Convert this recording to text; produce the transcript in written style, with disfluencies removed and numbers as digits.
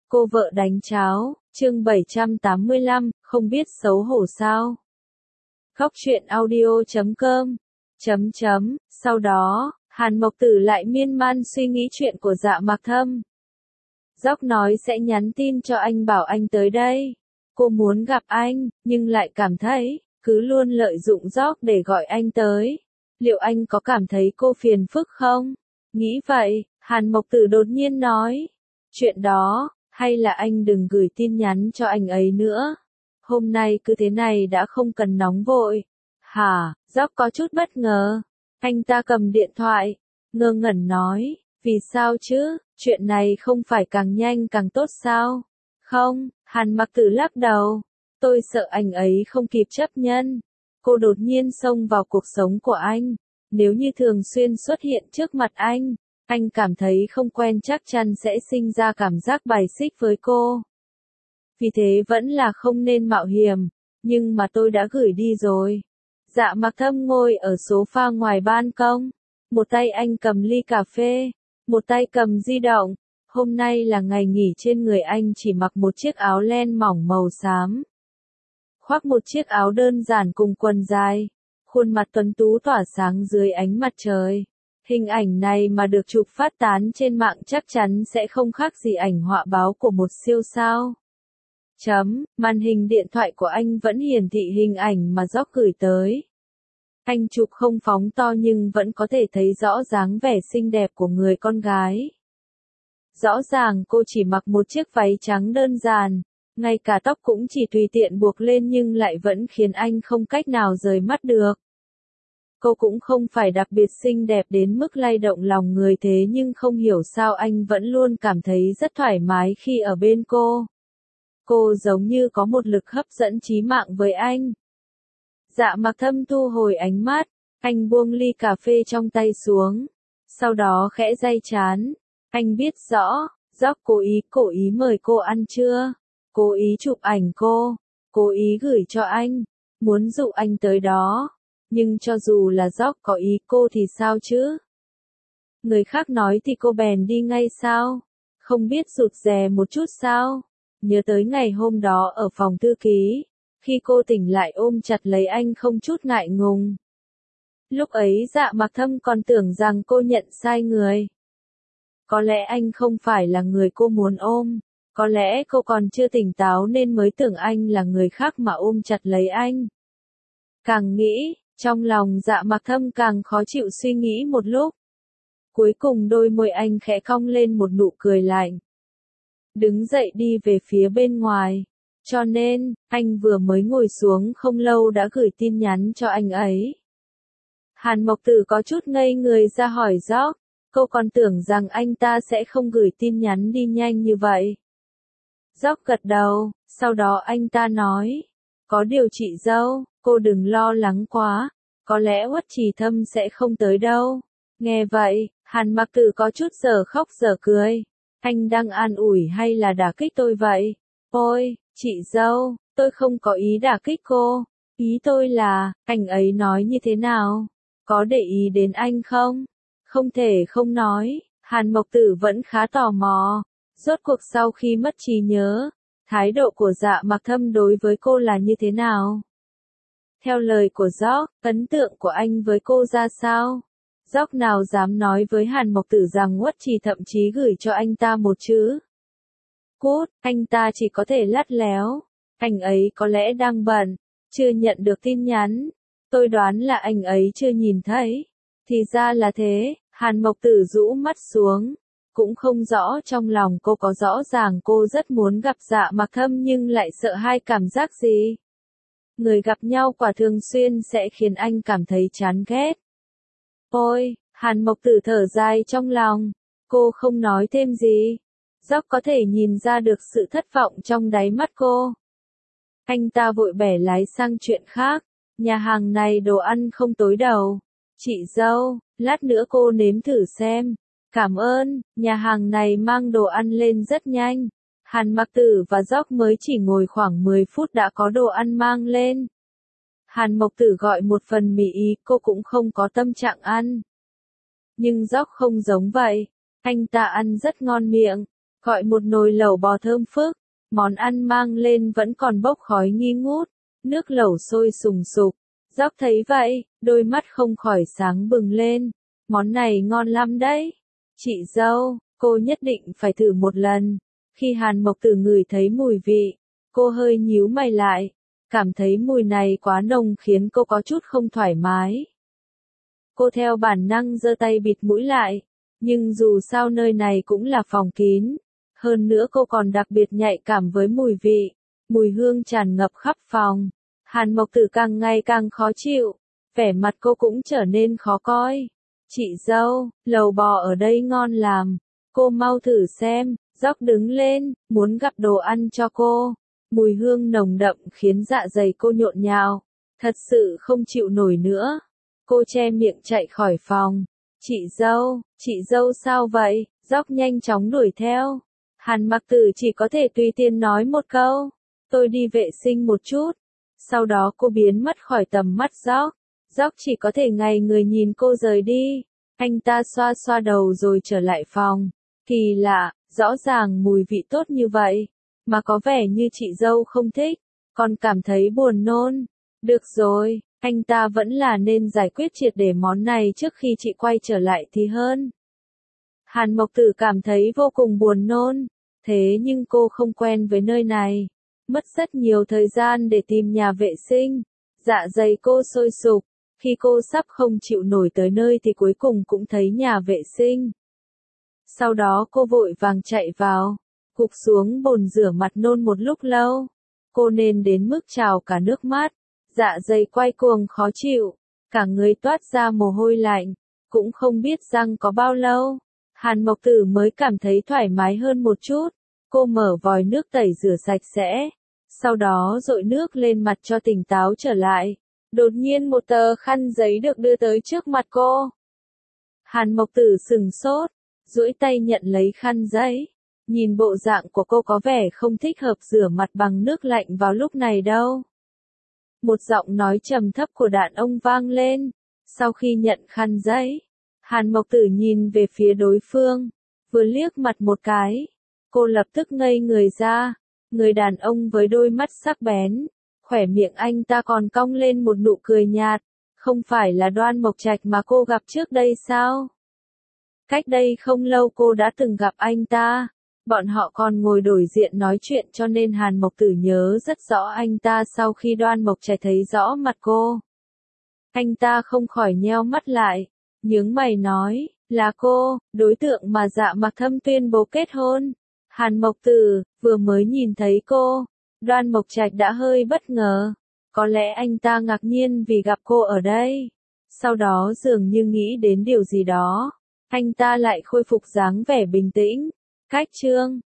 Cô vợ đánh cháo, chương 785, không biết xấu hổ sao. Khóc chuyện audio.com. Sau đó, Hàn Mộc Tử lại miên man suy nghĩ chuyện của Dạ Mạc Thâm. Dóc nói sẽ nhắn tin cho anh bảo anh tới đây. Cô muốn gặp anh, nhưng lại cảm thấy, cứ luôn lợi dụng Dóc để gọi anh tới. Liệu anh có cảm thấy cô phiền phức không? Nghĩ vậy, Hàn Mộc Tử đột nhiên nói. Chuyện đó, hay là anh đừng gửi tin nhắn cho anh ấy nữa. Hôm nay cứ thế này đã không cần nóng vội. Hả, Dóc có chút bất ngờ. Anh ta cầm điện thoại, ngơ ngẩn nói, vì sao chứ, chuyện này không phải càng nhanh càng tốt sao? Không, Hàn Mặc Tử lắc đầu, tôi sợ anh ấy không kịp chấp nhận. Cô đột nhiên xông vào cuộc sống của anh, nếu như thường xuyên xuất hiện trước mặt anh cảm thấy không quen chắc chắn sẽ sinh ra cảm giác bài xích với cô. Vì thế vẫn là không nên mạo hiểm, nhưng mà tôi đã gửi đi rồi. Dạ Mạc Thâm ngồi ở sofa ngoài ban công, một tay anh cầm ly cà phê, một tay cầm di động. Hôm nay là ngày nghỉ, trên người anh chỉ mặc một chiếc áo len mỏng màu xám, khoác một chiếc áo đơn giản cùng quần dài, khuôn mặt tuấn tú tỏa sáng dưới ánh mặt trời. Hình ảnh này mà được chụp phát tán trên mạng chắc chắn sẽ không khác gì ảnh họa báo của một siêu sao. Màn hình điện thoại của anh vẫn hiển thị hình ảnh mà Dóc gửi tới. Anh chụp không phóng to nhưng vẫn có thể thấy rõ dáng vẻ xinh đẹp của người con gái. Rõ ràng cô chỉ mặc một chiếc váy trắng đơn giản, ngay cả tóc cũng chỉ tùy tiện buộc lên nhưng lại vẫn khiến anh không cách nào rời mắt được. Cô cũng không phải đặc biệt xinh đẹp đến mức lay động lòng người, thế nhưng không hiểu sao anh vẫn luôn cảm thấy rất thoải mái khi ở bên cô. Cô giống như có một lực hấp dẫn chí mạng với anh. Dạ Mạc Thâm thu hồi ánh mắt, anh buông ly cà phê trong tay xuống, sau đó khẽ day trán. Anh biết rõ, Dóc cố ý mời cô ăn trưa, cố ý chụp ảnh cô, cố ý gửi cho anh, muốn dụ anh tới đó. Nhưng cho dù là Dóc có ý cô thì sao chứ? Người khác nói thì cô bèn đi ngay sao? Không biết rụt rè một chút sao? Nhớ tới ngày hôm đó ở phòng thư ký, khi cô tỉnh lại ôm chặt lấy anh không chút ngại ngùng. Lúc ấy Dạ Mạc Thâm còn tưởng rằng cô nhận sai người. Có lẽ anh không phải là người cô muốn ôm, có lẽ cô còn chưa tỉnh táo nên mới tưởng anh là người khác mà ôm chặt lấy anh. Càng nghĩ, trong lòng Dạ Mạc Thâm càng khó chịu, suy nghĩ một lúc. Cuối cùng đôi môi anh khẽ cong lên một nụ cười lạnh. Đứng dậy đi về phía bên ngoài. Cho nên, anh vừa mới ngồi xuống không lâu đã gửi tin nhắn cho anh ấy. Hàn Mộc Tử có chút ngây người ra hỏi Dóc, cô còn tưởng rằng anh ta sẽ không gửi tin nhắn đi nhanh như vậy. Dóc gật đầu, sau đó anh ta nói, có điều chị dâu, cô đừng lo lắng quá, có lẽ Uất Trì Thâm sẽ không tới đâu. Nghe vậy, Hàn Mặc Tử có chút dở khóc dở cười. Anh đang an ủi hay là đả kích tôi vậy? Ôi, chị dâu, tôi không có ý đả kích cô. Ý tôi là, anh ấy nói như thế nào? Có để ý đến anh không? Không thể không nói, Hàn Mộc Tử vẫn khá tò mò. Rốt cuộc sau khi mất trí nhớ, thái độ của Dạ Mạc Thâm đối với cô là như thế nào? Theo lời của Dóc, ấn tượng của anh với cô ra sao? Dóc nào dám nói với Hàn Mộc Tử rằng Uất Trì thậm chí gửi cho anh ta một chữ cút, anh ta chỉ có thể lắt léo. Anh ấy có lẽ đang bận, chưa nhận được tin nhắn. Tôi đoán là anh ấy chưa nhìn thấy. Thì ra là thế, Hàn Mộc Tử rũ mắt xuống. Cũng không rõ trong lòng cô có rõ ràng cô rất muốn gặp Dạ Mạc Thâm nhưng lại sợ hai cảm giác gì. Người gặp nhau quả thường xuyên sẽ khiến anh cảm thấy chán ghét. Ôi, Hàn Mộc Tử thở dài trong lòng. Cô không nói thêm gì. Dóc có thể nhìn ra được sự thất vọng trong đáy mắt cô. Anh ta vội bẻ lái sang chuyện khác. Nhà hàng này đồ ăn không tối đầu. Chị dâu, lát nữa cô nếm thử xem. Cảm ơn, nhà hàng này mang đồ ăn lên rất nhanh. Hàn Mặc Tử và Dóc mới chỉ ngồi khoảng 10 phút đã có đồ ăn mang lên. Hàn Mộc Tử gọi một phần mì ý, cô cũng không có tâm trạng ăn. Nhưng Dóc không giống vậy, anh ta ăn rất ngon miệng. gọi một nồi lẩu bò thơm phức, món ăn mang lên vẫn còn bốc khói nghi ngút, nước lẩu sôi sùng sục. Dóc thấy vậy, đôi mắt không khỏi sáng bừng lên, món này ngon lắm đấy. Chị dâu, cô nhất định phải thử một lần. Khi Hàn Mộc Tử ngửi thấy mùi vị, cô hơi nhíu mày lại, cảm thấy mùi này quá nồng khiến cô có chút không thoải mái. Cô theo bản năng giơ tay bịt mũi lại, nhưng dù sao nơi này cũng là phòng kín, hơn nữa cô còn đặc biệt nhạy cảm với mùi vị, mùi hương tràn ngập khắp phòng. Hàn Mộc Tử càng ngày càng khó chịu, vẻ mặt cô cũng trở nên khó coi. Chị dâu, lẩu bò ở đây ngon lắm, cô mau thử xem. Dóc đứng lên, muốn gắp đồ ăn cho cô. Mùi hương nồng đậm khiến dạ dày cô nhộn nhạo, thật sự không chịu nổi nữa. Cô che miệng chạy khỏi phòng. Chị dâu sao vậy? Dóc nhanh chóng đuổi theo. Hàn Mặc Tử chỉ có thể tùy tiện nói một câu, tôi đi vệ sinh một chút. Sau đó cô biến mất khỏi tầm mắt Dóc. Dóc chỉ có thể ngay người nhìn cô rời đi. Anh ta xoa xoa đầu rồi trở lại phòng. Kỳ lạ, rõ ràng mùi vị tốt như vậy, mà có vẻ như chị dâu không thích, còn cảm thấy buồn nôn. Được rồi, anh ta vẫn là nên giải quyết triệt để món này trước khi chị quay trở lại thì hơn. Hàn Mộc Tử cảm thấy vô cùng buồn nôn, thế nhưng cô không quen với nơi này, mất rất nhiều thời gian để tìm nhà vệ sinh. Dạ dày cô sôi sục, khi cô sắp không chịu nổi tới nơi thì cuối cùng cũng thấy nhà vệ sinh. Sau đó cô vội vàng chạy vào, gục xuống bồn rửa mặt nôn một lúc lâu. Cô nên đến mức trào cả nước mắt, dạ dày quay cuồng khó chịu, cả người toát ra mồ hôi lạnh, cũng không biết răng có bao lâu. Hàn Mộc Tử mới cảm thấy thoải mái hơn một chút, cô mở vòi nước tẩy rửa sạch sẽ, sau đó dội nước lên mặt cho tỉnh táo trở lại. Đột nhiên một tờ khăn giấy được đưa tới trước mặt cô. Hàn Mộc Tử sừng sốt, duỗi tay nhận lấy khăn giấy. Nhìn bộ dạng của cô có vẻ không thích hợp rửa mặt bằng nước lạnh vào lúc này đâu. Một giọng nói trầm thấp của đàn ông vang lên. Sau khi nhận khăn giấy, Hàn Mộc Tử nhìn về phía đối phương, vừa liếc mặt một cái, cô lập tức ngây người ra. Người đàn ông với đôi mắt sắc bén, khóe miệng anh ta còn cong lên một nụ cười nhạt, không phải là Đoan Mộc Trạch mà cô gặp trước đây sao? Cách đây không lâu cô đã từng gặp anh ta, bọn họ còn ngồi đối diện nói chuyện cho nên Hàn Mộc Tử nhớ rất rõ anh ta sau khi Đoan Mộc Trạch thấy rõ mặt cô. Anh ta không khỏi nheo mắt lại, nhướng mày nói, là cô, đối tượng mà Dạ Mặc Thâm tuyên bố kết hôn. Hàn Mộc Tử, vừa mới nhìn thấy cô, Đoan Mộc Trạch đã hơi bất ngờ, có lẽ anh ta ngạc nhiên vì gặp cô ở đây. Sau đó dường như nghĩ đến điều gì đó, anh ta lại khôi phục dáng vẻ bình tĩnh. Cách chương